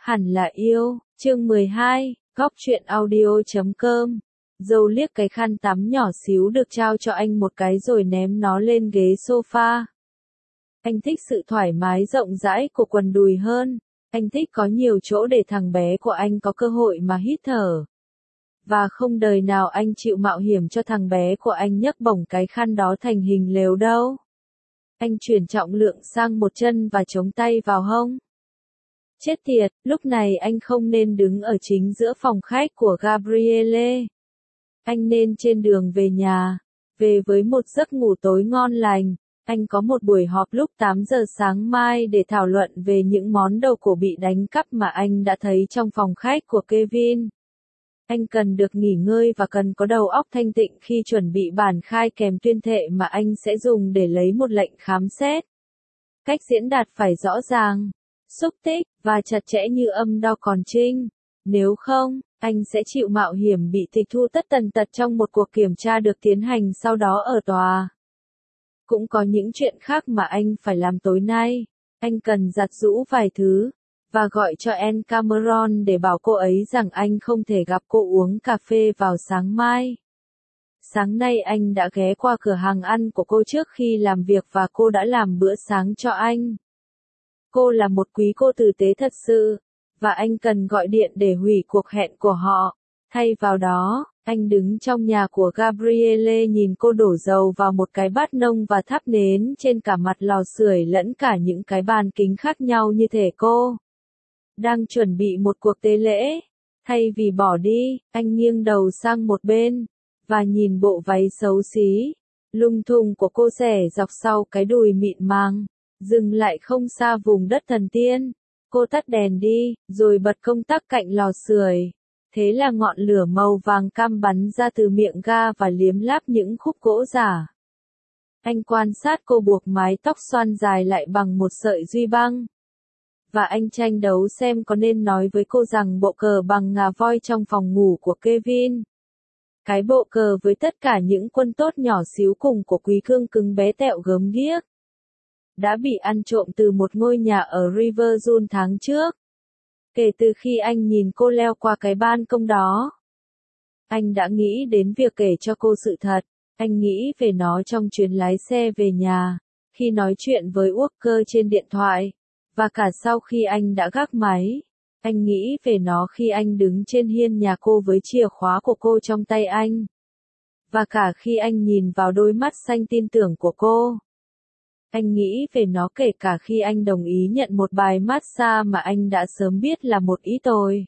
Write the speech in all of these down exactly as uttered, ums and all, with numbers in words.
Hẳn là yêu, chương mười hai, góc truyện audio chấm com. Dâu liếc cái khăn tắm nhỏ xíu được trao cho anh một cái rồi ném nó lên ghế sofa. Anh thích sự thoải mái rộng rãi của quần đùi hơn. Anh thích có nhiều chỗ để thằng bé của anh có cơ hội mà hít thở. Và không đời nào anh chịu mạo hiểm cho thằng bé của anh nhấc bổng cái khăn đó thành hình lều đâu. Anh chuyển trọng lượng sang một chân và chống tay vào hông. Chết tiệt, lúc này anh không nên đứng ở chính giữa phòng khách của Gabrielle. Anh nên trên đường về nhà, về với một giấc ngủ tối ngon lành. Anh có một buổi họp lúc tám giờ sáng mai để thảo luận về những món đồ cổ bị đánh cắp mà anh đã thấy trong phòng khách của Kevin. Anh cần được nghỉ ngơi và cần có đầu óc thanh tịnh khi chuẩn bị bản khai kèm tuyên thệ mà anh sẽ dùng để lấy một lệnh khám xét. Cách diễn đạt phải rõ ràng, xúc tích, và chặt chẽ như âm đo còn trinh. Nếu không, anh sẽ chịu mạo hiểm bị tịch thu tất tần tật trong một cuộc kiểm tra được tiến hành sau đó ở tòa. Cũng có những chuyện khác mà anh phải làm tối nay. Anh cần giặt giũ vài thứ, và gọi cho Anne Cameron để bảo cô ấy rằng anh không thể gặp cô uống cà phê vào sáng mai. Sáng nay anh đã ghé qua cửa hàng ăn của cô trước khi làm việc và cô đã làm bữa sáng cho anh. Cô là một quý cô tử tế thật sự, và anh cần gọi điện để hủy cuộc hẹn của họ. Thay vào đó, anh đứng trong nhà của Gabrielle nhìn cô đổ dầu vào một cái bát nông và thắp nến trên cả mặt lò sưởi lẫn cả những cái bàn kính khác nhau như thể cô đang chuẩn bị một cuộc tế lễ. Thay vì bỏ đi, anh nghiêng đầu sang một bên, và nhìn bộ váy xấu xí, lung tung của cô xẻ dọc sau cái đùi mịn màng, dừng lại không xa vùng đất thần tiên. Cô tắt đèn đi, rồi bật công tắc cạnh lò sưởi. Thế là ngọn lửa màu vàng cam bắn ra từ miệng ga và liếm láp những khúc gỗ giả. Anh quan sát cô buộc mái tóc xoăn dài lại bằng một sợi duy băng. Và anh tranh đấu xem có nên nói với cô rằng bộ cờ bằng ngà voi trong phòng ngủ của Kevin. Cái bộ cờ với tất cả những quân tốt nhỏ xíu cùng của quý cương cứng bé tẹo gớm ghiếc. Đã bị ăn trộm từ một ngôi nhà ở Riverview tháng trước. Kể từ khi anh nhìn cô leo qua cái ban công đó, anh đã nghĩ đến việc kể cho cô sự thật. Anh nghĩ về nó trong chuyến lái xe về nhà, khi nói chuyện với Walker trên điện thoại, và cả sau khi anh đã gác máy. Anh nghĩ về nó khi anh đứng trên hiên nhà cô với chìa khóa của cô trong tay anh. Và cả khi anh nhìn vào đôi mắt xanh tin tưởng của cô. Anh nghĩ về nó kể cả khi anh đồng ý nhận một bài massage mà anh đã sớm biết là một ý tồi.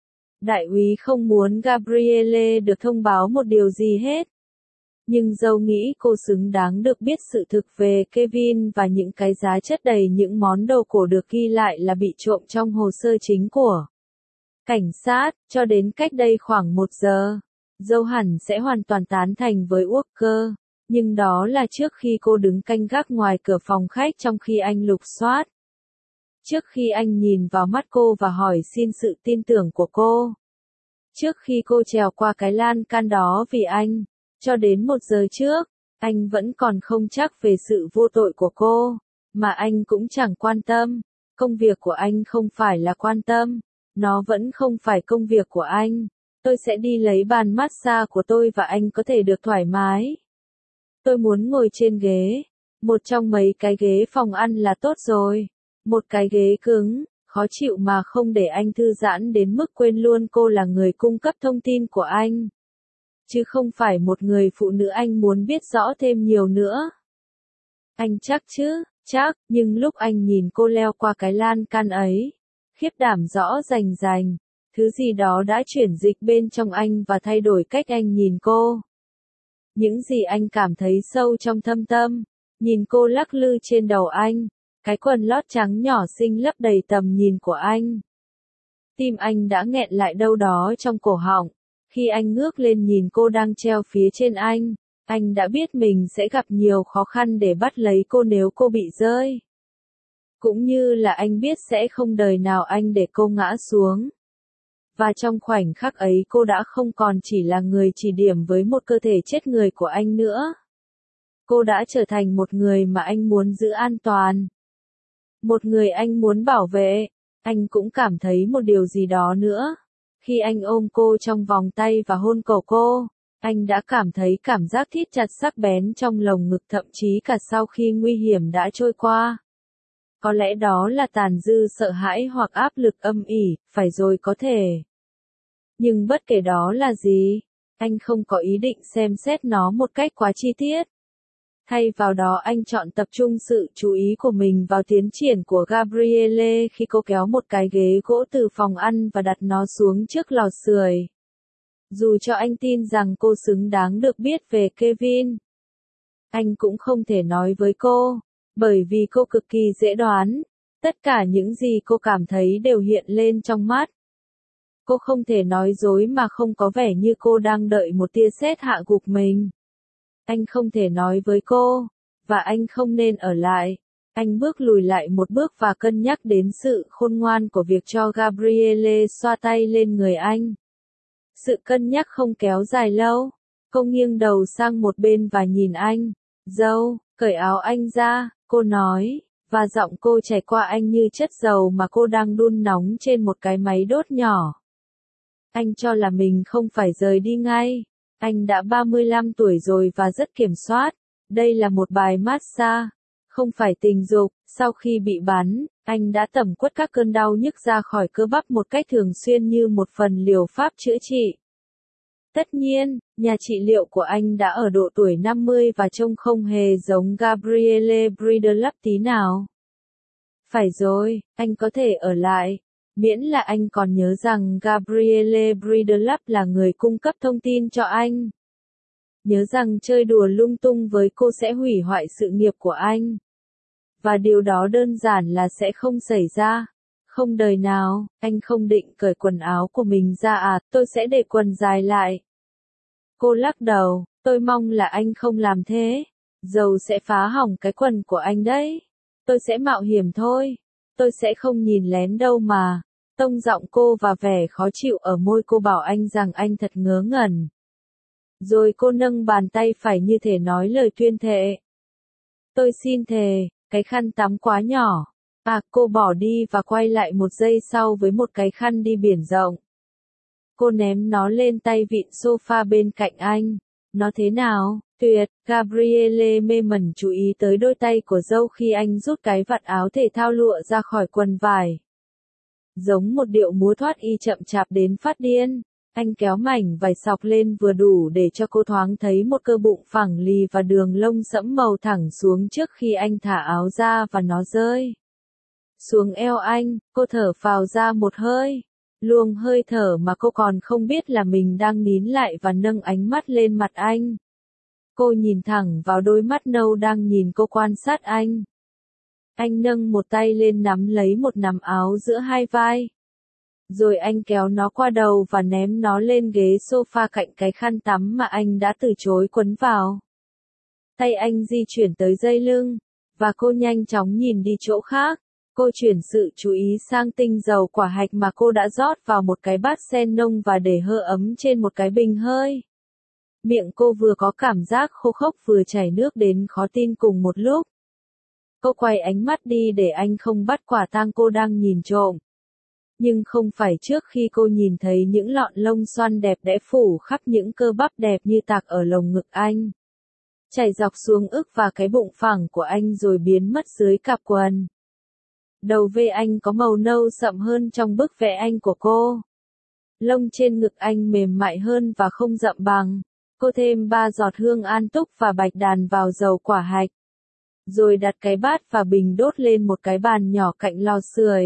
Đại úy không muốn Gabrielle được thông báo một điều gì hết. Nhưng dâu nghĩ cô xứng đáng được biết sự thực về Kevin và những cái giá chất đầy những món đồ cổ được ghi lại là bị trộm trong hồ sơ chính của cảnh sát. Cho đến cách đây khoảng một giờ, dâu hẳn sẽ hoàn toàn tán thành với Walker. Nhưng đó là trước khi cô đứng canh gác ngoài cửa phòng khách trong khi anh lục soát. Trước khi anh nhìn vào mắt cô và hỏi xin sự tin tưởng của cô. Trước khi cô trèo qua cái lan can đó vì anh. Cho đến một giờ trước, anh vẫn còn không chắc về sự vô tội của cô. Mà anh cũng chẳng quan tâm. Công việc của anh không phải là quan tâm. Nó vẫn không phải công việc của anh. Tôi sẽ đi lấy bàn massage của tôi và anh có thể được thoải mái. Tôi muốn ngồi trên ghế. Một trong mấy cái ghế phòng ăn là tốt rồi. Một cái ghế cứng, khó chịu mà không để anh thư giãn đến mức quên luôn cô là người cung cấp thông tin của anh. Chứ không phải một người phụ nữ anh muốn biết rõ thêm nhiều nữa. Anh chắc chứ, chắc, nhưng lúc anh nhìn cô leo qua cái lan can ấy, khiếp đảm rõ rành rành, thứ gì đó đã chuyển dịch bên trong anh và thay đổi cách anh nhìn cô. Những gì anh cảm thấy sâu trong thâm tâm, nhìn cô lắc lư trên đầu anh, cái quần lót trắng nhỏ xinh lấp đầy tầm nhìn của anh. Tim anh đã nghẹn lại đâu đó trong cổ họng, khi anh ngước lên nhìn cô đang treo phía trên anh, anh đã biết mình sẽ gặp nhiều khó khăn để bắt lấy cô nếu cô bị rơi. Cũng như là anh biết sẽ không đời nào anh để cô ngã xuống. Và trong khoảnh khắc ấy cô đã không còn chỉ là người chỉ điểm với một cơ thể chết người của anh nữa. Cô đã trở thành một người mà anh muốn giữ an toàn. Một người anh muốn bảo vệ. Anh cũng cảm thấy một điều gì đó nữa. Khi anh ôm cô trong vòng tay và hôn cổ cô, anh đã cảm thấy cảm giác thít chặt sắc bén trong lồng ngực, thậm chí cả sau khi nguy hiểm đã trôi qua. Có lẽ đó là tàn dư sợ hãi hoặc áp lực âm ỉ, phải rồi có thể. Nhưng bất kể đó là gì, anh không có ý định xem xét nó một cách quá chi tiết. Thay vào đó anh chọn tập trung sự chú ý của mình vào tiến triển của Gabrielle khi cô kéo một cái ghế gỗ từ phòng ăn và đặt nó xuống trước lò sưởi. Dù cho anh tin rằng cô xứng đáng được biết về Kevin, anh cũng không thể nói với cô, bởi vì cô cực kỳ dễ đoán. Tất cả những gì cô cảm thấy đều hiện lên trong mắt. Cô không thể nói dối mà không có vẻ như cô đang đợi một tia sét hạ gục mình. Anh không thể nói với cô, và anh không nên ở lại. Anh bước lùi lại một bước và cân nhắc đến sự khôn ngoan của việc cho Gabrielle xoa tay lên người anh. Sự cân nhắc không kéo dài lâu. Cô nghiêng đầu sang một bên và nhìn anh. Dâu, cởi áo anh ra, cô nói, và giọng cô chảy qua anh như chất dầu mà cô đang đun nóng trên một cái máy đốt nhỏ. Anh cho là mình không phải rời đi ngay. Anh đã ba mươi lăm tuổi rồi và rất kiểm soát. Đây là một bài massage, không phải tình dục. Sau khi bị bắn, anh đã tẩm quất các cơn đau nhức ra khỏi cơ bắp một cách thường xuyên như một phần liều pháp chữa trị. Tất nhiên, nhà trị liệu của anh đã ở độ tuổi năm mươi và trông không hề giống Gabrielle Bridlap tí nào. Phải rồi, anh có thể ở lại. Miễn là anh còn nhớ rằng Gabrielle Bridlap là người cung cấp thông tin cho anh. Nhớ rằng chơi đùa lung tung với cô sẽ hủy hoại sự nghiệp của anh. Và điều đó đơn giản là sẽ không xảy ra. Không đời nào, anh không định cởi quần áo của mình ra à, tôi sẽ để quần dài lại. Cô lắc đầu, tôi mong là anh không làm thế. Dầu sẽ phá hỏng cái quần của anh đấy. Tôi sẽ mạo hiểm thôi. Tôi sẽ không nhìn lén đâu mà. Tông giọng cô và vẻ khó chịu ở môi cô bảo anh rằng anh thật ngớ ngẩn. Rồi cô nâng bàn tay phải như thể nói lời tuyên thệ. Tôi xin thề, cái khăn tắm quá nhỏ. À, cô bỏ đi và quay lại một giây sau với một cái khăn đi biển rộng. Cô ném nó lên tay vịn sofa bên cạnh anh. Nó thế nào? Tuyệt, Gabrielle mê mẩn chú ý tới đôi tay của dâu khi anh rút cái vạt áo thể thao lụa ra khỏi quần vải. Giống một điệu múa thoát y chậm chạp đến phát điên. Anh kéo mảnh vải sọc lên vừa đủ để cho cô thoáng thấy một cơ bụng phẳng lì và đường lông sẫm màu thẳng xuống trước khi anh thả áo ra và nó rơi xuống eo anh. Cô thở phào ra một hơi. Luồng hơi thở mà cô còn không biết là mình đang nín lại và nâng ánh mắt lên mặt anh. Cô nhìn thẳng vào đôi mắt nâu đang nhìn cô quan sát anh. Anh nâng một tay lên nắm lấy một nắm áo giữa hai vai. Rồi anh kéo nó qua đầu và ném nó lên ghế sofa cạnh cái khăn tắm mà anh đã từ chối quấn vào. Tay anh di chuyển tới dây lưng, và cô nhanh chóng nhìn đi chỗ khác. Cô chuyển sự chú ý sang tinh dầu quả hạch mà cô đã rót vào một cái bát sen nông và để hơi ấm trên một cái bình hơi. Miệng cô vừa có cảm giác khô khốc vừa chảy nước đến khó tin cùng một lúc. Cô quay ánh mắt đi để anh không bắt quả tang cô đang nhìn trộm. Nhưng không phải trước khi cô nhìn thấy những lọn lông xoăn đẹp đẽ phủ khắp những cơ bắp đẹp như tạc ở lồng ngực anh. Chảy dọc xuống ức và cái bụng phẳng của anh rồi biến mất dưới cặp quần. Đầu vê anh có màu nâu sậm hơn trong bức vẽ anh của cô. Lông trên ngực anh mềm mại hơn và không rậm bằng. Cô thêm ba giọt hương an túc và bạch đàn vào dầu quả hạch. Rồi đặt cái bát và bình đốt lên một cái bàn nhỏ cạnh lò sưởi.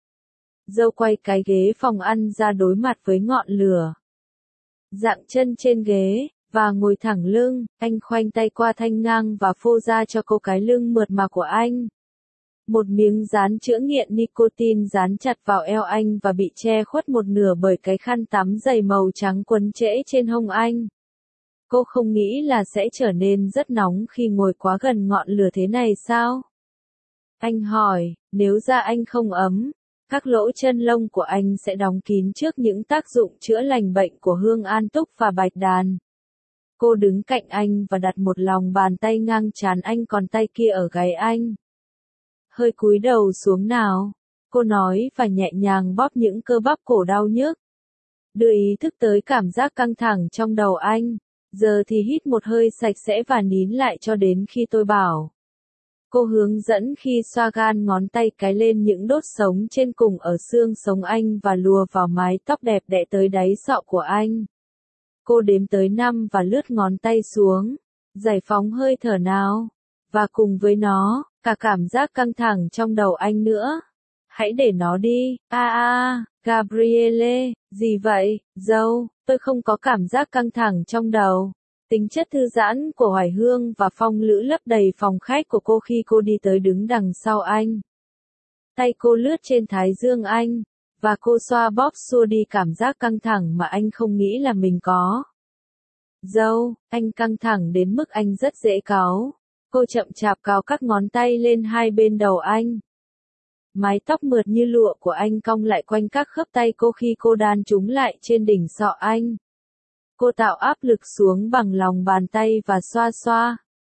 Dâu quay cái ghế phòng ăn ra đối mặt với ngọn lửa. Dạng chân trên ghế, và ngồi thẳng lưng, anh khoanh tay qua thanh ngang và phô ra cho cô cái lưng mượt mà của anh. Một miếng dán chữa nghiện nicotine dán chặt vào eo anh và bị che khuất một nửa bởi cái khăn tắm dày màu trắng quấn trễ trên hông anh. Cô không nghĩ là sẽ trở nên rất nóng khi ngồi quá gần ngọn lửa thế này sao? Anh hỏi, nếu da anh không ấm, các lỗ chân lông của anh sẽ đóng kín trước những tác dụng chữa lành bệnh của hương an túc và bạch đàn. Cô đứng cạnh anh và đặt một lòng bàn tay ngang trán anh còn tay kia ở gáy anh. Hơi cúi đầu xuống nào. Cô nói và nhẹ nhàng bóp những cơ bắp cổ đau nhức. Đưa ý thức tới cảm giác căng thẳng trong đầu anh. Giờ thì hít một hơi sạch sẽ và nín lại cho đến khi tôi bảo. Cô hướng dẫn khi xoa gan ngón tay cái lên những đốt sống trên cùng ở xương sống anh và lùa vào mái tóc đẹp đẽ tới đáy sọ của anh. Cô đếm tới năm và lướt ngón tay xuống. Giải phóng hơi thở nào. Và cùng với nó, cả cảm giác căng thẳng trong đầu anh nữa. Hãy để nó đi. A a, Gabriele, gì vậy, dâu, tôi không có cảm giác căng thẳng trong đầu. Tính chất thư giãn của Hoài Hương và phong lữ lấp đầy phòng khách của cô khi cô đi tới đứng đằng sau anh. Tay cô lướt trên thái dương anh, và cô xoa bóp xua đi cảm giác căng thẳng mà anh không nghĩ là mình có. Dâu, anh căng thẳng đến mức anh rất dễ cáu. Cô chậm chạp cào các ngón tay lên hai bên đầu anh. Mái tóc mượt như lụa của anh cong lại quanh các khớp tay cô khi cô đan chúng lại trên đỉnh sọ anh. Cô tạo áp lực xuống bằng lòng bàn tay và xoa xoa.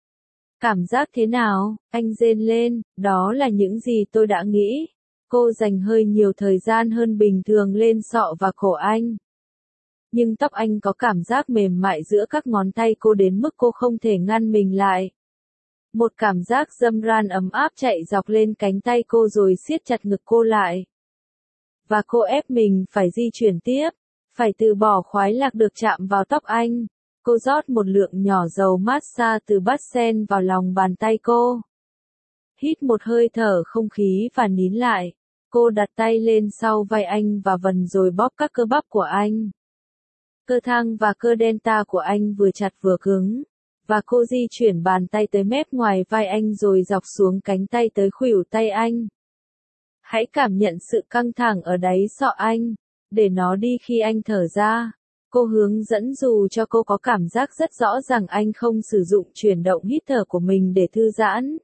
Cảm giác thế nào? Anh rên lên, đó là những gì tôi đã nghĩ. Cô dành hơi nhiều thời gian hơn bình thường lên sọ và cổ anh. Nhưng tóc anh có cảm giác mềm mại giữa các ngón tay cô đến mức cô không thể ngăn mình lại. Một cảm giác dâm ran ấm áp chạy dọc lên cánh tay cô rồi siết chặt ngực cô lại. Và cô ép mình phải di chuyển tiếp, phải từ bỏ khoái lạc được chạm vào tóc anh. Cô rót một lượng nhỏ dầu massage từ bát sen vào lòng bàn tay cô. Hít một hơi thở không khí và nín lại. Cô đặt tay lên sau vai anh và vần rồi bóp các cơ bắp của anh. Cơ thang và cơ delta của anh vừa chặt vừa cứng. Và cô di chuyển bàn tay tới mép ngoài vai anh rồi dọc xuống cánh tay tới khuỷu tay anh. Hãy cảm nhận sự căng thẳng ở đáy sọ anh. Để nó đi khi anh thở ra. Cô hướng dẫn dù cho cô có cảm giác rất rõ rằng anh không sử dụng chuyển động hít thở của mình để thư giãn.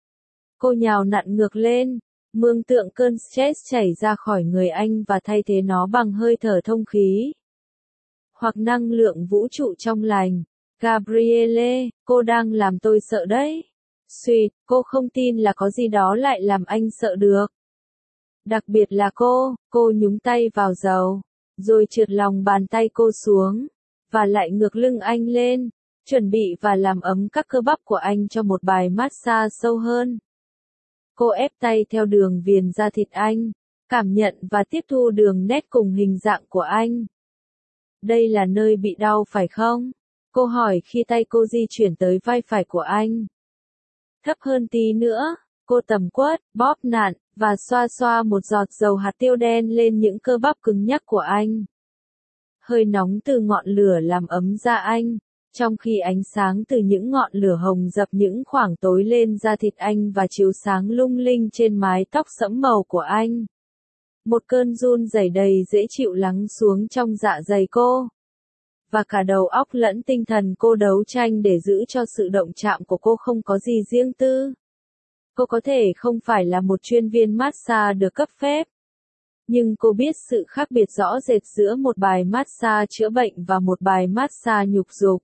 Cô nhào nặn ngược lên, mường tượng cơn stress chảy ra khỏi người anh và thay thế nó bằng hơi thở thông khí. Hoặc năng lượng vũ trụ trong lành. Gabriele, cô đang làm tôi sợ đấy. Sweet, cô không tin là có gì đó lại làm anh sợ được. Đặc biệt là cô, cô nhúng tay vào dầu, rồi trượt lòng bàn tay cô xuống, và lại ngược lưng anh lên, chuẩn bị và làm ấm các cơ bắp của anh cho một bài massage sâu hơn. Cô ép tay theo đường viền da thịt anh, cảm nhận và tiếp thu đường nét cùng hình dạng của anh. Đây là nơi bị đau phải không? Cô hỏi khi tay cô di chuyển tới vai phải của anh. Thấp hơn tí nữa, cô tầm quất, bóp nặn, và xoa xoa một giọt dầu hạt tiêu đen lên những cơ bắp cứng nhắc của anh. Hơi nóng từ ngọn lửa làm ấm da anh, trong khi ánh sáng từ những ngọn lửa hồng dập những khoảng tối lên da thịt anh và chiếu sáng lung linh trên mái tóc sẫm màu của anh. Một cơn run rẩy đầy dễ chịu lắng xuống trong dạ dày cô. Và cả đầu óc lẫn tinh thần cô đấu tranh để giữ cho sự động chạm của cô không có gì riêng tư. Cô có thể không phải là một chuyên viên massage được cấp phép. Nhưng cô biết sự khác biệt rõ rệt giữa một bài massage chữa bệnh và một bài massage nhục dục.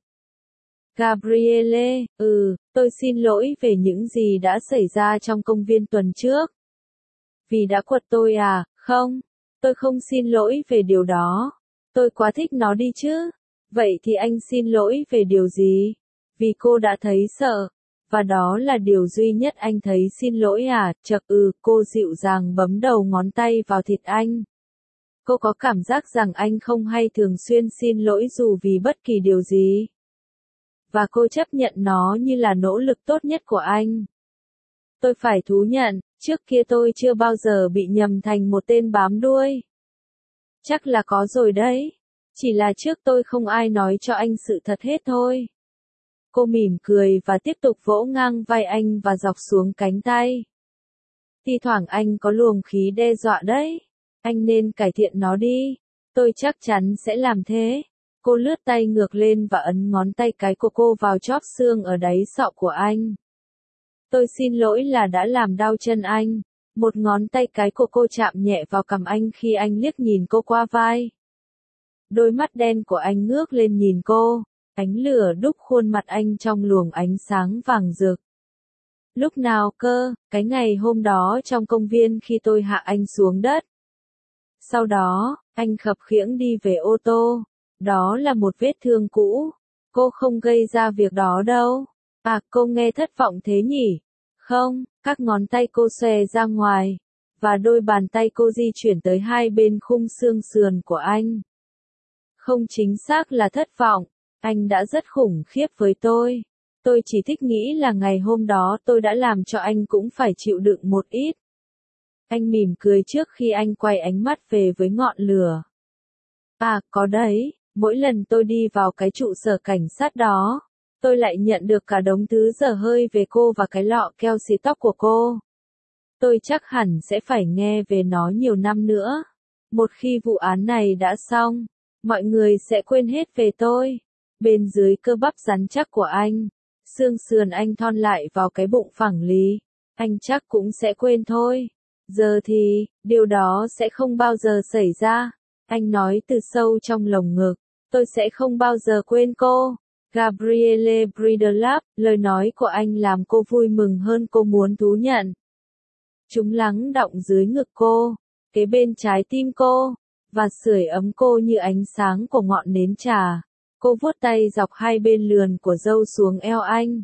Gabriele, ừ, tôi xin lỗi về những gì đã xảy ra trong công viên tuần trước. Vì đã quật tôi à, không, tôi không xin lỗi về điều đó. Tôi quá thích nó đi chứ. Vậy thì anh xin lỗi về điều gì? Vì cô đã thấy sợ. Và đó là điều duy nhất anh thấy xin lỗi à, chậc ừ, cô dịu dàng bấm đầu ngón tay vào thịt anh. Cô có cảm giác rằng anh không hay thường xuyên xin lỗi dù vì bất kỳ điều gì. Và cô chấp nhận nó như là nỗ lực tốt nhất của anh. Tôi phải thú nhận, trước kia tôi chưa bao giờ bị nhầm thành một tên bám đuôi. Chắc là có rồi đấy. Chỉ là trước tôi không ai nói cho anh sự thật hết thôi. Cô mỉm cười và tiếp tục vỗ ngang vai anh và dọc xuống cánh tay. Thi thoảng anh có luồng khí đe dọa đấy. Anh nên cải thiện nó đi. Tôi chắc chắn sẽ làm thế. Cô lướt tay ngược lên và ấn ngón tay cái của cô vào chóp xương ở đáy sọ của anh. Tôi xin lỗi là đã làm đau chân anh. Một ngón tay cái của cô chạm nhẹ vào cằm anh khi anh liếc nhìn cô qua vai. Đôi mắt đen của anh ngước lên nhìn cô. Ánh lửa đúc khuôn mặt anh trong luồng ánh sáng vàng rực. Lúc nào cơ? Cái ngày hôm đó trong công viên khi tôi hạ anh xuống đất. Sau đó, anh khập khiễng đi về ô tô. Đó là một vết thương cũ. Cô không gây ra việc đó đâu. À, cô nghe thất vọng thế nhỉ? Không, các ngón tay cô xòe ra ngoài. Và đôi bàn tay cô di chuyển tới hai bên khung xương sườn của anh. Không chính xác là thất vọng. Anh đã rất khủng khiếp với tôi. Tôi chỉ thích nghĩ là ngày hôm đó tôi đã làm cho anh cũng phải chịu đựng một ít. Anh mỉm cười trước khi anh quay ánh mắt về với ngọn lửa. À, có đấy, mỗi lần tôi đi vào cái trụ sở cảnh sát đó, tôi lại nhận được cả đống thứ dở hơi về cô và cái lọ keo xì tóc của cô. Tôi chắc hẳn sẽ phải nghe về nó nhiều năm nữa. Một khi vụ án này đã xong, mọi người sẽ quên hết về tôi. Bên dưới cơ bắp rắn chắc của anh, xương sườn anh thon lại vào cái bụng phẳng lì, anh chắc cũng sẽ quên thôi. Giờ thì, điều đó sẽ không bao giờ xảy ra. Anh nói từ sâu trong lồng ngực, tôi sẽ không bao giờ quên cô. Gabriele Bridelap, lời nói của anh làm cô vui mừng hơn cô muốn thú nhận. Chúng lắng đọng dưới ngực cô, kế bên trái tim cô, và sưởi ấm cô như ánh sáng của ngọn nến trà. Cô vuốt tay dọc hai bên lườn của râu xuống eo anh.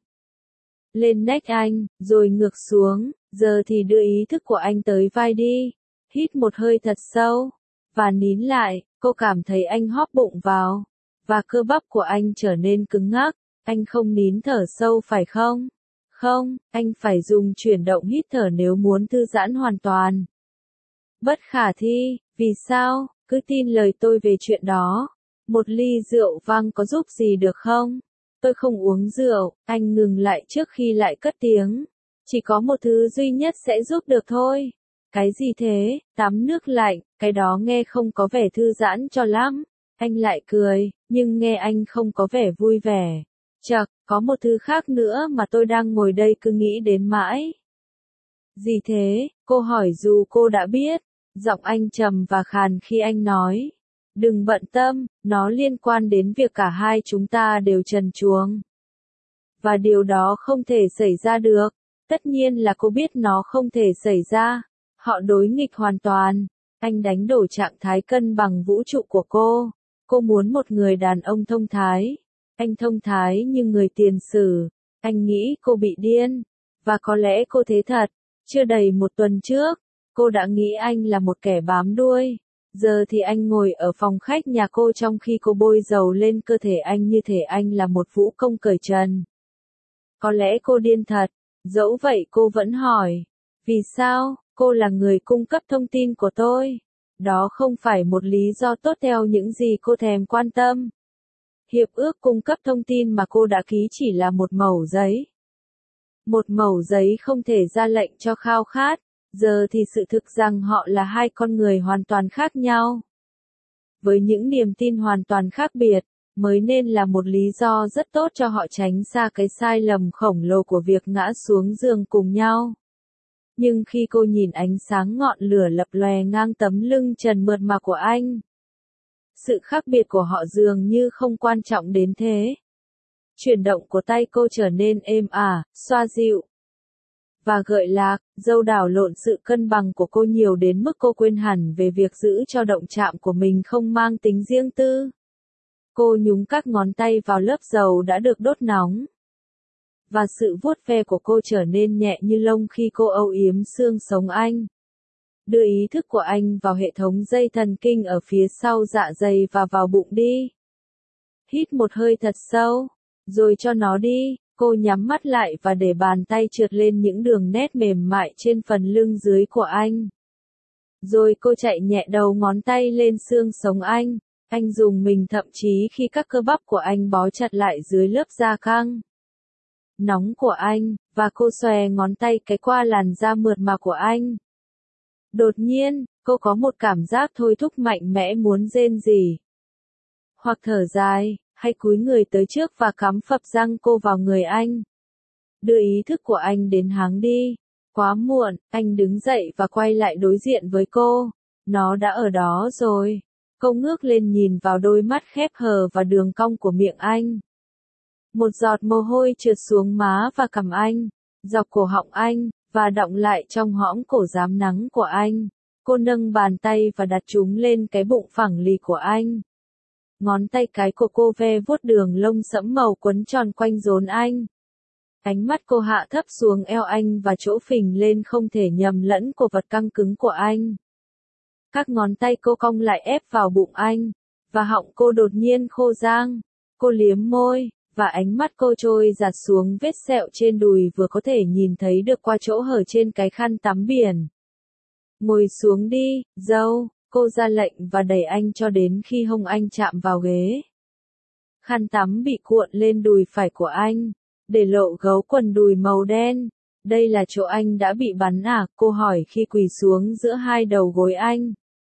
Lên nách anh, rồi ngược xuống, giờ thì đưa ý thức của anh tới vai đi. Hít một hơi thật sâu, và nín lại, cô cảm thấy anh hóp bụng vào, và cơ bắp của anh trở nên cứng ngắc. Anh không nín thở sâu phải không? Không, anh phải dùng chuyển động hít thở nếu muốn thư giãn hoàn toàn. Bất khả thi, vì sao? Cứ tin lời tôi về chuyện đó. Một ly rượu vang có giúp gì được không? Tôi không uống rượu, anh ngừng lại trước khi lại cất tiếng. Chỉ có một thứ duy nhất sẽ giúp được thôi. Cái gì thế? Tắm nước lạnh, cái đó nghe không có vẻ thư giãn cho lắm. Anh lại cười, nhưng nghe anh không có vẻ vui vẻ. Chậc, có một thứ khác nữa mà tôi đang ngồi đây cứ nghĩ đến mãi. Gì thế? Cô hỏi dù cô đã biết. Giọng anh trầm và khàn khi anh nói. Đừng bận tâm, nó liên quan đến việc cả hai chúng ta đều trần truồng. Và điều đó không thể xảy ra được. Tất nhiên là cô biết nó không thể xảy ra. Họ đối nghịch hoàn toàn. Anh đánh đổ trạng thái cân bằng vũ trụ của cô. Cô muốn một người đàn ông thông thái. Anh thông thái như người tiền sử. Anh nghĩ cô bị điên. Và có lẽ cô thế thật. Chưa đầy một tuần trước, cô đã nghĩ anh là một kẻ bám đuôi. Giờ thì anh ngồi ở phòng khách nhà cô trong khi cô bôi dầu lên cơ thể anh như thể anh là một vũ công cởi trần. Có lẽ cô điên thật. Dẫu vậy cô vẫn hỏi. Vì sao? Cô là người cung cấp thông tin của tôi. Đó không phải một lý do tốt theo những gì cô thèm quan tâm. Hiệp ước cung cấp thông tin mà cô đã ký chỉ là một mẩu giấy. Một mẩu giấy không thể ra lệnh cho khao khát. Giờ thì sự thực rằng họ là hai con người hoàn toàn khác nhau. Với những niềm tin hoàn toàn khác biệt, mới nên là một lý do rất tốt cho họ tránh xa cái sai lầm khổng lồ của việc ngã xuống giường cùng nhau. Nhưng khi cô nhìn ánh sáng ngọn lửa lập lòe ngang tấm lưng trần mượt mà của anh, sự khác biệt của họ dường như không quan trọng đến thế. Chuyển động của tay cô trở nên êm ả, xoa dịu và gợi lạc, dâu đảo lộn sự cân bằng của cô nhiều đến mức cô quên hẳn về việc giữ cho động chạm của mình không mang tính riêng tư. Cô nhúng các ngón tay vào lớp dầu đã được đốt nóng. Và sự vuốt ve của cô trở nên nhẹ như lông khi cô âu yếm xương sống anh. Đưa ý thức của anh vào hệ thống dây thần kinh ở phía sau dạ dày và vào bụng đi. Hít một hơi thật sâu, rồi cho nó đi. Cô nhắm mắt lại và để bàn tay trượt lên những đường nét mềm mại trên phần lưng dưới của anh. Rồi cô chạy nhẹ đầu ngón tay lên xương sống anh. Anh dùng mình thậm chí khi các cơ bắp của anh bó chặt lại dưới lớp da căng nóng của anh, và cô xòe ngón tay cái qua làn da mượt mà của anh. Đột nhiên, cô có một cảm giác thôi thúc mạnh mẽ muốn rên rỉ. Hoặc thở dài, hay cúi người tới trước và cắm phập răng cô vào người anh. Đưa ý thức của anh đến háng đi. Quá muộn, anh đứng dậy và quay lại đối diện với cô. Nó đã ở đó rồi. Cô ngước lên nhìn vào đôi mắt khép hờ và đường cong của miệng anh. Một giọt mồ hôi trượt xuống má và cằm anh. dọc cổ họng anh, và đọng lại trong hõm cổ rám nắng của anh. Cô nâng bàn tay và đặt chúng lên cái bụng phẳng lì của anh. Ngón tay cái của cô ve vuốt đường lông sẫm màu quấn tròn quanh rốn anh. Ánh mắt cô hạ thấp xuống eo anh và chỗ phình lên không thể nhầm lẫn của vật căng cứng của anh. Các ngón tay cô cong lại ép vào bụng anh, và họng cô đột nhiên khô rang. Cô liếm môi, và ánh mắt cô trôi dạt xuống vết sẹo trên đùi vừa có thể nhìn thấy được qua chỗ hở trên cái khăn tắm biển. Ngồi xuống đi, dâu, cô ra lệnh và đẩy anh cho đến khi hông anh chạm vào ghế. Khăn tắm bị cuộn lên đùi phải của anh, để lộ gấu quần đùi màu đen. Đây là chỗ anh đã bị bắn à? Cô hỏi khi quỳ xuống giữa hai đầu gối anh.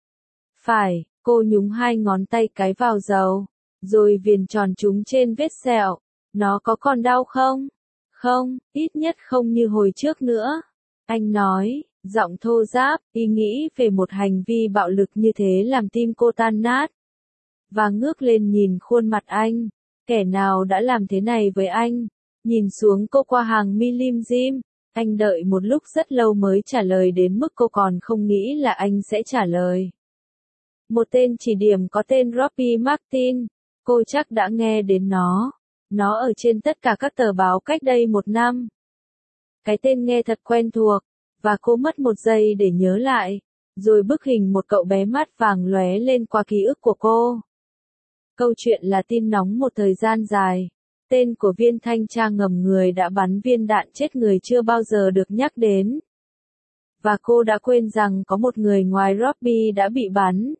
Phải, cô nhúng hai ngón tay cái vào dầu, rồi viền tròn chúng trên vết sẹo. Nó có còn đau không? Không, ít nhất không như hồi trước nữa. Anh nói, giọng thô ráp, ý nghĩ về một hành vi bạo lực như thế làm tim cô tan nát. Và ngước lên nhìn khuôn mặt anh. Kẻ nào đã làm thế này với anh? Nhìn xuống cô qua hàng mi lim dim. Anh đợi một lúc rất lâu mới trả lời đến mức cô còn không nghĩ là anh sẽ trả lời. Một tên chỉ điểm có tên Robbie Martin. Cô chắc đã nghe đến nó. Nó ở trên tất cả các tờ báo cách đây một năm. Cái tên nghe thật quen thuộc, và cô mất một giây để nhớ lại. Rồi bức hình một cậu bé mắt vàng lóe lên qua ký ức của cô. Câu chuyện là tin nóng một thời gian dài. Tên của viên thanh tra ngầm người đã bắn viên đạn chết người chưa bao giờ được nhắc đến. Và cô đã quên rằng có một người ngoài Robbie đã bị bắn.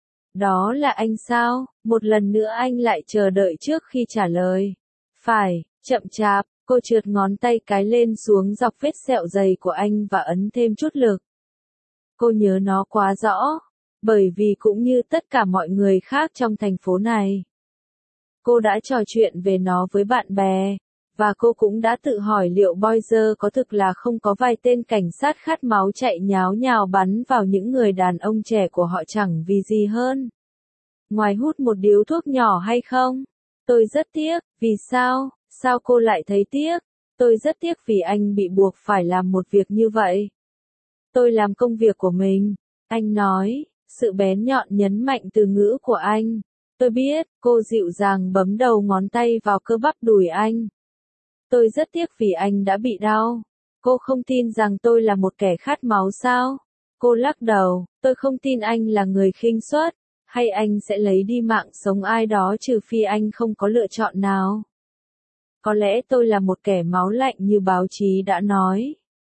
Đó là anh sao? Một lần nữa anh lại chờ đợi trước khi trả lời. Phải, chậm chạp, cô trượt ngón tay cái lên xuống dọc vết sẹo dày của anh và ấn thêm chút lực. Cô nhớ nó quá rõ, bởi vì cũng như tất cả mọi người khác trong thành phố này. Cô đã trò chuyện về nó với bạn bè, và cô cũng đã tự hỏi liệu Boiser có thực là không có vài tên cảnh sát khát máu chạy nháo nhào bắn vào những người đàn ông trẻ của họ chẳng vì gì hơn. Ngoài hút một điếu thuốc nhỏ hay không? Tôi rất tiếc, vì sao? Sao cô lại thấy tiếc? Tôi rất tiếc vì anh bị buộc phải làm một việc như vậy. Tôi làm công việc của mình, anh nói, sự bén nhọn nhấn mạnh từ ngữ của anh. Tôi biết, cô dịu dàng bấm đầu ngón tay vào cơ bắp đùi anh. Tôi rất tiếc vì anh đã bị đau. Cô không tin rằng tôi là một kẻ khát máu sao? Cô lắc đầu, tôi không tin anh là người khinh suất, hay anh sẽ lấy đi mạng sống ai đó trừ phi anh không có lựa chọn nào. Có lẽ tôi là một kẻ máu lạnh như báo chí đã nói.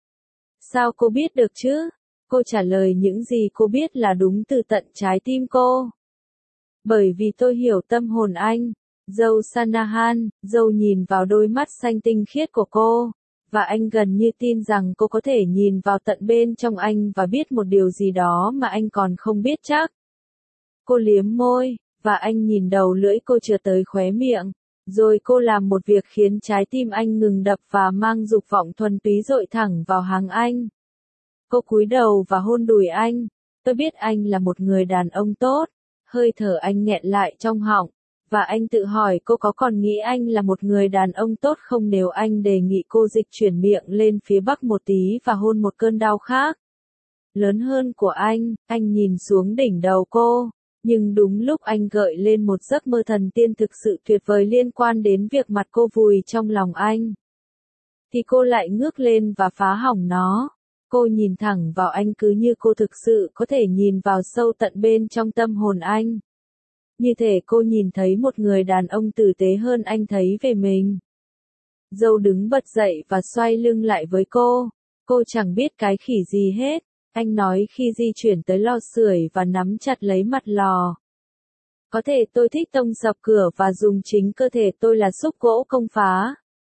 Sao cô biết được chứ? Cô trả lời những gì cô biết là đúng từ tận trái tim cô. Bởi vì tôi hiểu tâm hồn anh. Joe Shanahan, Joe nhìn vào đôi mắt xanh tinh khiết của cô, và anh gần như tin rằng cô có thể nhìn vào tận bên trong anh và biết một điều gì đó mà anh còn không biết chắc. Cô liếm môi, và anh nhìn đầu lưỡi cô trượt tới khóe miệng, rồi cô làm một việc khiến trái tim anh ngừng đập và mang dục vọng thuần túy dội thẳng vào hàng anh. Cô cúi đầu và hôn đùi anh. Tôi biết anh là một người đàn ông tốt. Hơi thở anh nghẹn lại trong họng, và anh tự hỏi cô có còn nghĩ anh là một người đàn ông tốt không nếu anh đề nghị cô dịch chuyển miệng lên phía bắc một tí và hôn một cơn đau khác. Lớn hơn của anh, anh nhìn xuống đỉnh đầu cô, nhưng đúng lúc anh gợi lên một giấc mơ thần tiên thực sự tuyệt vời liên quan đến việc mặt cô vùi trong lòng anh, thì cô lại ngước lên và phá hỏng nó. Cô nhìn thẳng vào anh cứ như cô thực sự có thể nhìn vào sâu tận bên trong tâm hồn anh. Như thể cô nhìn thấy một người đàn ông tử tế hơn anh thấy về mình. Dâu đứng bật dậy và xoay lưng lại với cô. Cô chẳng biết cái khỉ gì hết, anh nói khi di chuyển tới lò sưởi và nắm chặt lấy mặt lò. Có thể tôi thích tông sập cửa và dùng chính cơ thể tôi là xúc gỗ công phá.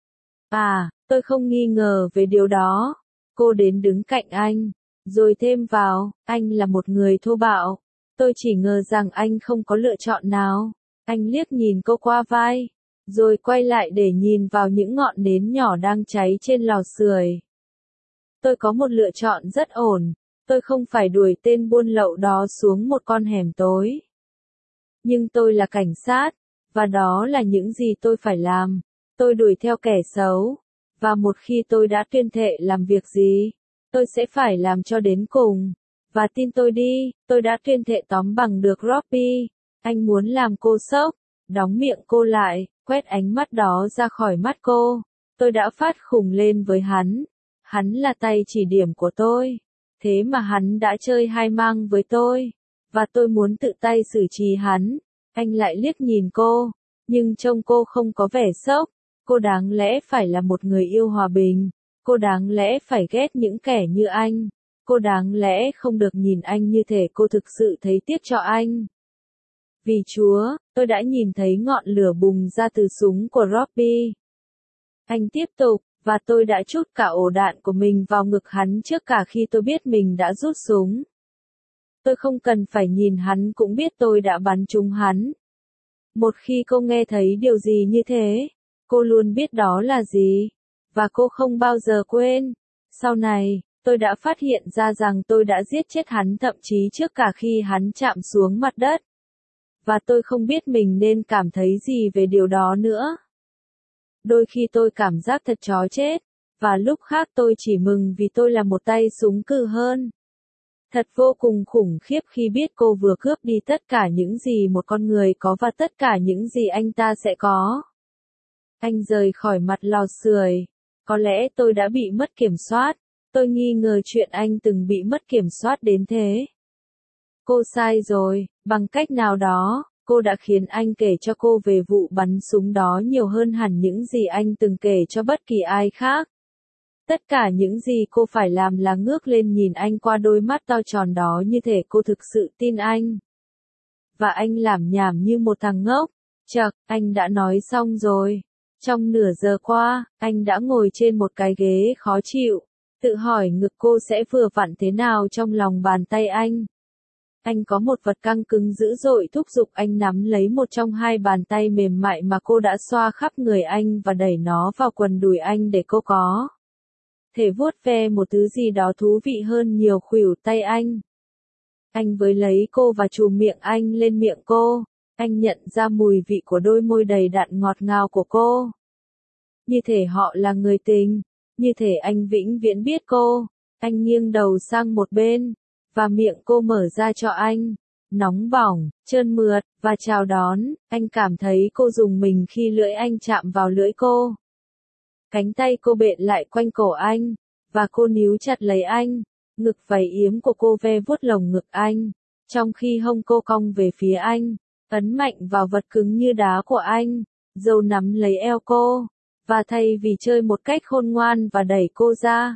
À, tôi không nghi ngờ về điều đó. Cô đến đứng cạnh anh, rồi thêm vào, anh là một người thô bạo. Tôi chỉ ngờ rằng anh không có lựa chọn nào. Anh liếc nhìn cô qua vai, rồi quay lại để nhìn vào những ngọn nến nhỏ đang cháy trên lò sưởi. Tôi có một lựa chọn rất ổn. Tôi không phải đuổi tên buôn lậu đó xuống một con hẻm tối. Nhưng tôi là cảnh sát, và đó là những gì tôi phải làm. Tôi đuổi theo kẻ xấu. Và một khi tôi đã tuyên thệ làm việc gì, tôi sẽ phải làm cho đến cùng. Và tin tôi đi, tôi đã tuyên thệ tóm bằng được Robbie. Anh muốn làm cô sốc, đóng miệng cô lại, quét ánh mắt đó ra khỏi mắt cô. Tôi đã phát khùng lên với hắn. Hắn là tay chỉ điểm của tôi. Thế mà hắn đã chơi hai mang với tôi. Và tôi muốn tự tay xử trí hắn. Anh lại liếc nhìn cô. Nhưng trông cô không có vẻ sốc. Cô đáng lẽ phải là một người yêu hòa bình. Cô đáng lẽ phải ghét những kẻ như anh. Cô đáng lẽ không được nhìn anh như thể cô thực sự thấy tiếc cho anh. Vì Chúa, tôi đã nhìn thấy ngọn lửa bùng ra từ súng của Robbie. Anh tiếp tục, và tôi đã trút cả ổ đạn của mình vào ngực hắn trước cả khi tôi biết mình đã rút súng. Tôi không cần phải nhìn hắn cũng biết tôi đã bắn trúng hắn. Một khi cô nghe thấy điều gì như thế, cô luôn biết đó là gì. Và cô không bao giờ quên. Sau này, tôi đã phát hiện ra rằng tôi đã giết chết hắn thậm chí trước cả khi hắn chạm xuống mặt đất. Và tôi không biết mình nên cảm thấy gì về điều đó nữa. Đôi khi tôi cảm giác thật chó chết, và lúc khác tôi chỉ mừng vì tôi là một tay súng cừ hơn. Thật vô cùng khủng khiếp khi biết cô vừa cướp đi tất cả những gì một con người có và tất cả những gì anh ta sẽ có. Anh rời khỏi mặt lò sưởi. Có lẽ tôi đã bị mất kiểm soát. Tôi nghi ngờ chuyện anh từng bị mất kiểm soát đến thế. Cô sai rồi, bằng cách nào đó, cô đã khiến anh kể cho cô về vụ bắn súng đó nhiều hơn hẳn những gì anh từng kể cho bất kỳ ai khác. Tất cả những gì cô phải làm là ngước lên nhìn anh qua đôi mắt to tròn đó như thể cô thực sự tin anh. Và anh lảm nhảm như một thằng ngốc. Chậc, anh đã nói xong rồi. Trong nửa giờ qua, anh đã ngồi trên một cái ghế khó chịu, tự hỏi ngực cô sẽ vừa vặn thế nào trong lòng bàn tay anh. Anh có một vật căng cứng dữ dội thúc giục anh nắm lấy một trong hai bàn tay mềm mại mà cô đã xoa khắp người anh và đẩy nó vào quần đùi anh để cô có thể vuốt ve một thứ gì đó thú vị hơn nhiều khuỷu tay anh. Anh với lấy cô và chùm miệng anh lên miệng cô. Anh nhận ra mùi vị của đôi môi đầy đặn ngọt ngào của cô. Như thể họ là người tình, như thể anh vĩnh viễn biết cô. Anh nghiêng đầu sang một bên, và miệng cô mở ra cho anh. Nóng bỏng, trơn mượt, và chào đón. Anh cảm thấy cô rùng mình khi lưỡi anh chạm vào lưỡi cô. Cánh tay cô bện lại quanh cổ anh, và cô níu chặt lấy anh. Ngực váy yếm của cô ve vuốt lồng ngực anh, trong khi hông cô cong về phía anh. Ấn mạnh vào vật cứng như đá của anh, dâu nắm lấy eo cô, và thay vì chơi một cách khôn ngoan và đẩy cô ra,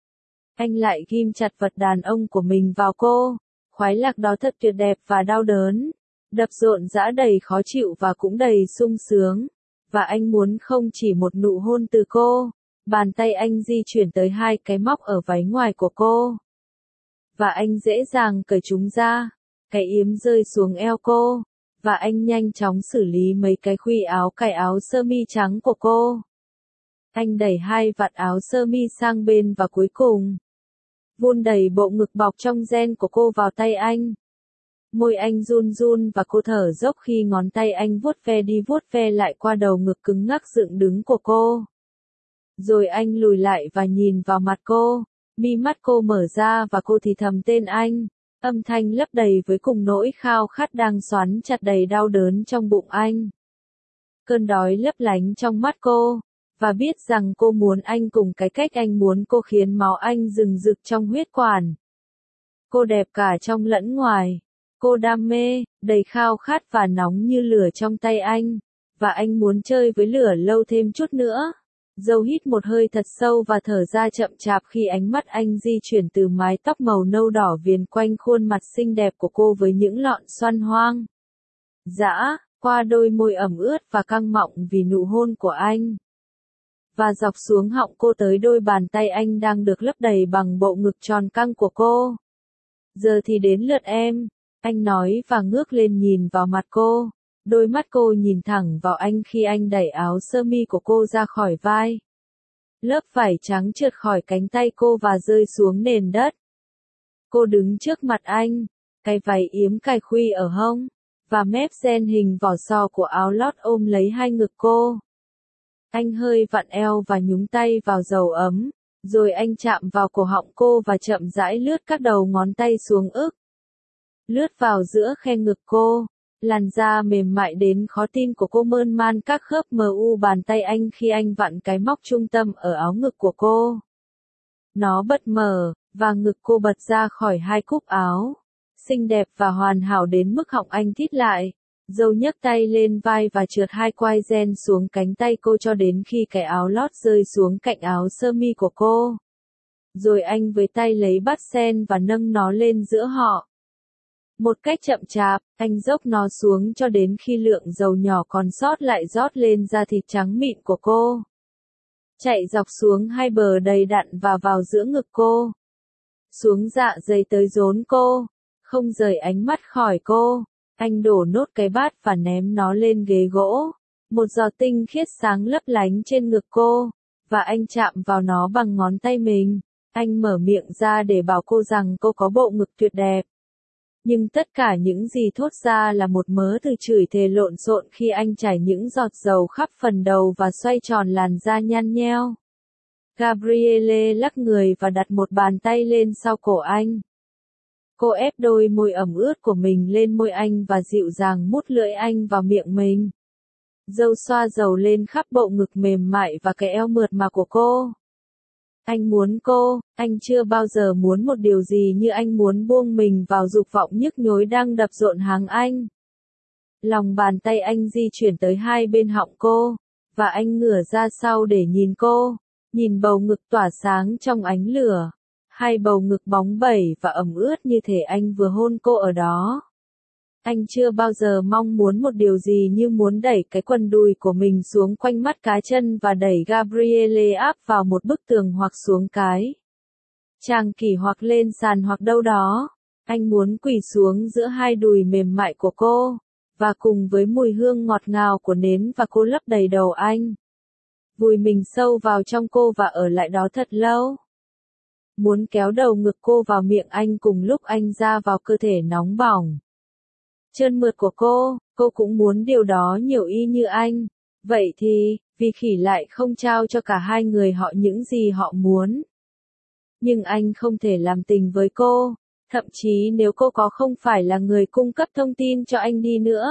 anh lại ghim chặt vật đàn ông của mình vào cô. Khoái lạc đó thật tuyệt đẹp và đau đớn, đập rộn rã đầy khó chịu và cũng đầy sung sướng, và anh muốn không chỉ một nụ hôn từ cô. Bàn tay anh di chuyển tới hai cái móc ở váy ngoài của cô, và anh dễ dàng cởi chúng ra. Cái yếm rơi xuống eo cô, và anh nhanh chóng xử lý mấy cái khuy áo cài áo sơ mi trắng của cô. Anh đẩy hai vạt áo sơ mi sang bên và cuối cùng vun đầy bộ ngực bọc trong ren của cô vào tay anh. Môi anh run run và cô thở dốc khi ngón tay anh vuốt ve đi vuốt ve lại qua đầu ngực cứng ngắc dựng đứng của cô. Rồi anh lùi lại và nhìn vào mặt cô. Mi mắt cô mở ra và cô thì thầm tên anh. Âm thanh lấp đầy với cùng nỗi khao khát đang xoắn chặt đầy đau đớn trong bụng anh. Cơn đói lấp lánh trong mắt cô, và biết rằng cô muốn anh cùng cái cách anh muốn cô khiến máu anh rừng rực trong huyết quản. Cô đẹp cả trong lẫn ngoài. Cô đam mê, đầy khao khát và nóng như lửa trong tay anh. Và anh muốn chơi với lửa lâu thêm chút nữa. Dâu hít một hơi thật sâu và thở ra chậm chạp khi ánh mắt anh di chuyển từ mái tóc màu nâu đỏ viền quanh khuôn mặt xinh đẹp của cô với những lọn xoăn hoang dã, qua đôi môi ẩm ướt và căng mọng vì nụ hôn của anh. Và dọc xuống họng cô tới đôi bàn tay anh đang được lấp đầy bằng bộ ngực tròn căng của cô. Giờ thì đến lượt em, anh nói và ngước lên nhìn vào mặt cô. Đôi mắt cô nhìn thẳng vào anh khi anh đẩy áo sơ mi của cô ra khỏi vai. Lớp vải trắng trượt khỏi cánh tay cô và rơi xuống nền đất. Cô đứng trước mặt anh, cái váy yếm cài khuy ở hông, và mép ren hình vỏ sò của áo lót ôm lấy hai ngực cô. Anh hơi vặn eo và nhúng tay vào dầu ấm, rồi anh chạm vào cổ họng cô và chậm rãi lướt các đầu ngón tay xuống ức. Lướt vào giữa khe ngực cô, làn da mềm mại đến khó tin của cô mơn man các khớp mờ u bàn tay anh khi anh vặn cái móc trung tâm ở áo ngực của cô. Nó bật mở, và ngực cô bật ra khỏi hai cúc áo. Xinh đẹp và hoàn hảo đến mức họng anh thít lại. Dâu nhấc tay lên vai và trượt hai quai ren xuống cánh tay cô cho đến khi cái áo lót rơi xuống cạnh áo sơ mi của cô. Rồi anh với tay lấy bát sen và nâng nó lên giữa họ. Một cách chậm chạp, anh dốc nó xuống cho đến khi lượng dầu nhỏ còn sót lại rót lên da thịt trắng mịn của cô. Chạy dọc xuống hai bờ đầy đặn và vào giữa ngực cô. Xuống dạ dày tới rốn cô, không rời ánh mắt khỏi cô. Anh đổ nốt cái bát và ném nó lên ghế gỗ. Một giọt tinh khiết sáng lấp lánh trên ngực cô, và anh chạm vào nó bằng ngón tay mình. Anh mở miệng ra để bảo cô rằng cô có bộ ngực tuyệt đẹp. Nhưng tất cả những gì thốt ra là một mớ từ chửi thề lộn xộn khi anh chảy những giọt dầu khắp phần đầu và xoay tròn làn da nhăn nheo. Gabrielle lắc người và đặt một bàn tay lên sau cổ anh. Cô ép đôi môi ẩm ướt của mình lên môi anh và dịu dàng mút lưỡi anh vào miệng mình. Dâu xoa dầu lên khắp bộ ngực mềm mại và cái eo mượt mà của cô. Anh muốn cô, anh chưa bao giờ muốn một điều gì như anh muốn buông mình vào dục vọng nhức nhối đang đập rộn hàng anh. Lòng bàn tay anh di chuyển tới hai bên họng cô, và anh ngửa ra sau để nhìn cô, nhìn bầu ngực tỏa sáng trong ánh lửa. Hai bầu ngực bóng bẩy và ẩm ướt như thể anh vừa hôn cô ở đó. Anh chưa bao giờ mong muốn một điều gì như muốn đẩy cái quần đùi của mình xuống quanh mắt cá chân và đẩy Gabrielle áp vào một bức tường hoặc xuống cái tràng kỷ hoặc lên sàn hoặc đâu đó. Anh muốn quỳ xuống giữa hai đùi mềm mại của cô, và cùng với mùi hương ngọt ngào của nến và cô lấp đầy đầu anh. Vùi mình sâu vào trong cô và ở lại đó thật lâu. Muốn kéo đầu ngực cô vào miệng anh cùng lúc anh ra vào cơ thể nóng bỏng trơn mượt của cô. Cô cũng muốn điều đó nhiều y như anh. Vậy thì, vì khỉ lại không trao cho cả hai người họ những gì họ muốn. Nhưng anh không thể làm tình với cô, thậm chí nếu cô có không phải là người cung cấp thông tin cho anh đi nữa.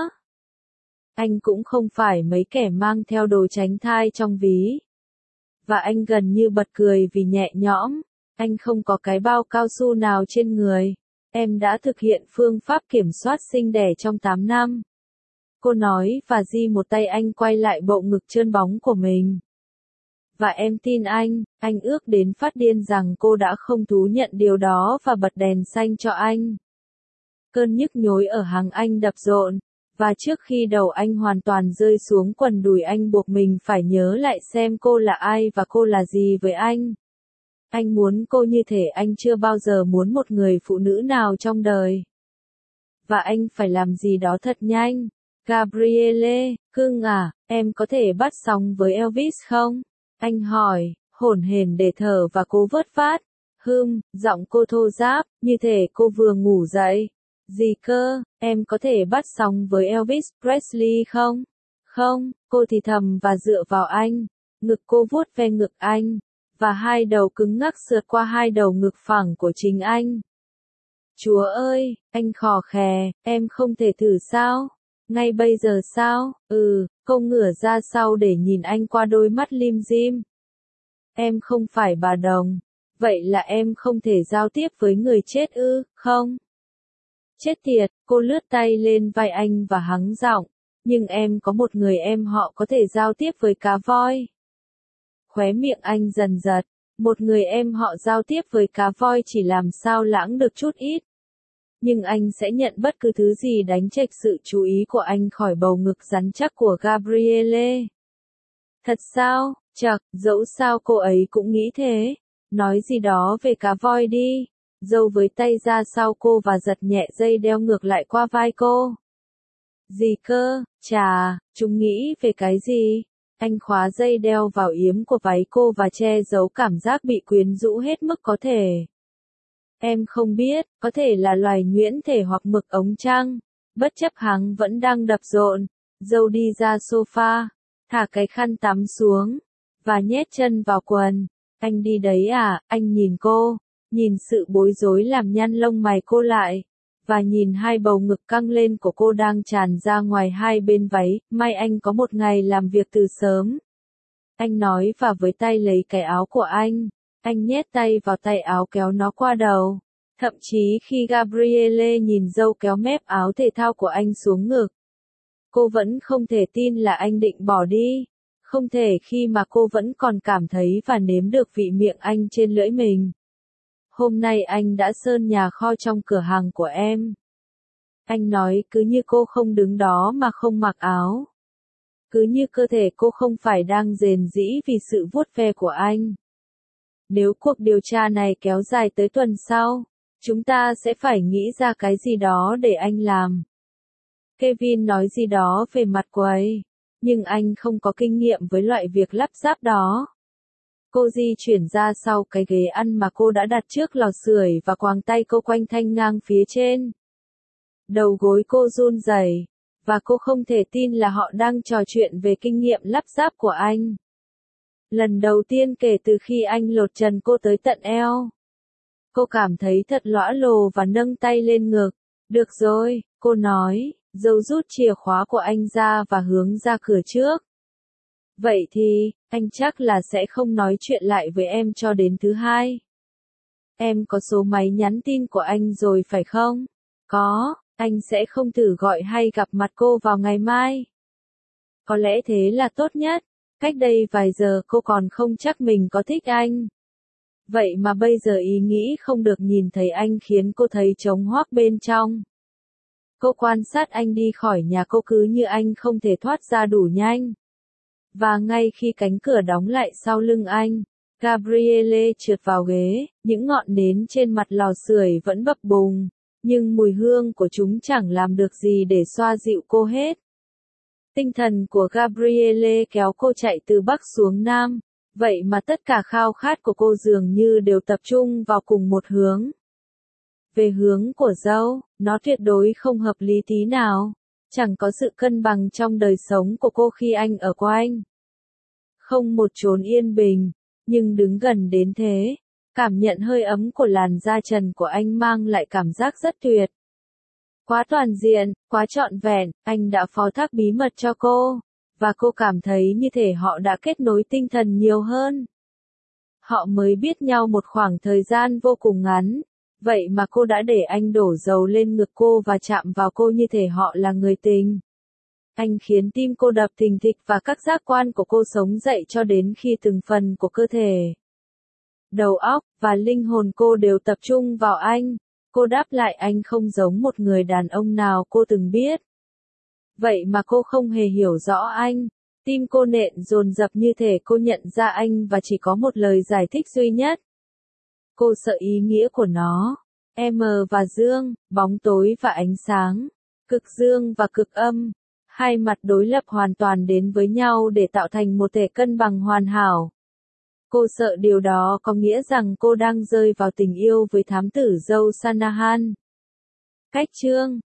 Anh cũng không phải mấy kẻ mang theo đồ tránh thai trong ví. Và anh gần như bật cười vì nhẹ nhõm. Anh không có cái bao cao su nào trên người. Em đã thực hiện phương pháp kiểm soát sinh đẻ trong tám năm. Cô nói và di một tay anh quay lại bộ ngực trơn bóng của mình. Và em tin anh, anh ước đến phát điên rằng cô đã không thú nhận điều đó và bật đèn xanh cho anh. Cơn nhức nhối ở háng anh đập rộn, và trước khi đầu anh hoàn toàn rơi xuống quần đùi anh buộc mình phải nhớ lại xem cô là ai và cô là gì với anh. Anh muốn cô như thể anh chưa bao giờ muốn một người phụ nữ nào trong đời. Và anh phải làm gì đó thật nhanh. Gabrielle, cưng à, em có thể bắt sóng với Elvis không? Anh hỏi, hổn hển để thở và cố vớt vát. Hừm, giọng cô thô ráp, như thể cô vừa ngủ dậy. Gì cơ, em có thể bắt sóng với Elvis Presley không? Không, cô thì thầm và dựa vào anh. Ngực cô vuốt ve ngực anh. Và hai đầu cứng ngắc sượt qua hai đầu ngực phẳng của chính anh. Chúa ơi, anh khò khè, em không thể thử sao? Ngay bây giờ sao? Ừ, cô ngửa ra sau để nhìn anh qua đôi mắt lim dim. Em không phải bà đồng. Vậy là em không thể giao tiếp với người chết ư, không? Chết tiệt, cô lướt tay lên vai anh và hắng giọng. Nhưng em có một người em họ có thể giao tiếp với cá voi. Khóe miệng anh dần giật. Một người em họ giao tiếp với cá voi chỉ làm sao lãng được chút ít. Nhưng anh sẽ nhận bất cứ thứ gì đánh chệch sự chú ý của anh khỏi bầu ngực rắn chắc của Gabrielle. Thật sao? Chậc, dẫu sao cô ấy cũng nghĩ thế. Nói gì đó về cá voi đi. Dâu với tay ra sau cô và giật nhẹ dây đeo ngược lại qua vai cô. Gì cơ? Chà, chúng nghĩ về cái gì? Anh khóa dây đeo vào yếm của váy cô và che giấu cảm giác bị quyến rũ hết mức có thể. Em không biết, có thể là loài nhuyễn thể hoặc mực ống trăng. Bất chấp háng vẫn đang đập rộn, dâu đi ra sofa. thả cái khăn tắm xuống, và nhét chân vào quần. Anh đi đấy à, anh nhìn cô, nhìn sự bối rối làm nhăn lông mày cô lại, và nhìn hai bầu ngực căng lên của cô đang tràn ra ngoài hai bên váy, may anh có một ngày làm việc từ sớm. Anh nói và với tay lấy cái áo của anh, anh nhét tay vào tay áo kéo nó qua đầu. Thậm chí khi Gabrielle nhìn dâu kéo mép áo thể thao của anh xuống ngực, cô vẫn không thể tin là anh định bỏ đi. Không thể khi mà cô vẫn còn cảm thấy và nếm được vị miệng anh trên lưỡi mình. Hôm nay anh đã sơn nhà kho trong cửa hàng của em. Anh nói cứ như cô không đứng đó mà không mặc áo. Cứ như cơ thể cô không phải đang rền rĩ vì sự vuốt ve của anh. Nếu cuộc điều tra này kéo dài tới tuần sau, chúng ta sẽ phải nghĩ ra cái gì đó để anh làm. Kevin nói gì đó về mặt quầy, nhưng anh không có kinh nghiệm với loại việc lắp ráp đó. Cô di chuyển ra sau cái ghế ăn mà cô đã đặt trước lò sưởi và quàng tay cô quanh thanh ngang phía trên. Đầu gối cô run rẩy, và cô không thể tin là họ đang trò chuyện về kinh nghiệm lắp ráp của anh. Lần đầu tiên kể từ khi anh lột trần cô tới tận eo. Cô cảm thấy thật lõa lồ và nâng tay lên ngực. Được rồi, cô nói, rồi rút chìa khóa của anh ra và hướng ra cửa trước. Vậy thì, anh chắc là sẽ không nói chuyện lại với em cho đến thứ hai. Em có số máy nhắn tin của anh rồi phải không? Có, anh sẽ không thử gọi hay gặp mặt cô vào ngày mai. Có lẽ thế là tốt nhất. Cách đây vài giờ cô còn không chắc mình có thích anh. Vậy mà bây giờ ý nghĩ không được nhìn thấy anh khiến cô thấy trống hoác bên trong. Cô quan sát anh đi khỏi nhà cô cứ như anh không thể thoát ra đủ nhanh. Và ngay khi cánh cửa đóng lại sau lưng anh, Gabrielle trượt vào ghế, những ngọn nến trên mặt lò sưởi vẫn bập bùng, nhưng mùi hương của chúng chẳng làm được gì để xoa dịu cô hết. Tinh thần của Gabrielle kéo cô chạy từ Bắc xuống Nam, vậy mà tất cả khao khát của cô dường như đều tập trung vào cùng một hướng. Về hướng của dâu, nó tuyệt đối không hợp lý tí nào. Chẳng có sự cân bằng trong đời sống của cô khi anh ở quanh. Không một chốn yên bình, nhưng đứng gần đến thế, cảm nhận hơi ấm của làn da trần của anh mang lại cảm giác rất tuyệt. Quá toàn diện, quá trọn vẹn, anh đã phó thác bí mật cho cô, và cô cảm thấy như thể họ đã kết nối tinh thần nhiều hơn. Họ mới biết nhau một khoảng thời gian vô cùng ngắn, vậy mà cô đã để anh đổ dầu lên ngực cô và chạm vào cô như thể họ là người tình. Anh khiến tim cô đập thình thịch và các giác quan của cô sống dậy cho đến khi từng phần của cơ thể, đầu óc và linh hồn cô đều tập trung vào anh. Cô đáp lại anh không giống một người đàn ông nào cô từng biết. Vậy mà cô không hề hiểu rõ anh. Tim cô nện dồn dập như thể cô nhận ra anh và chỉ có một lời giải thích duy nhất. Cô sợ ý nghĩa của nó. M và dương, bóng tối và ánh sáng, cực dương và cực âm, hai mặt đối lập hoàn toàn đến với nhau để tạo thành một thể cân bằng hoàn hảo. Cô sợ điều đó có nghĩa rằng cô đang rơi vào tình yêu với thám tử dâu Sanahan. Cách chương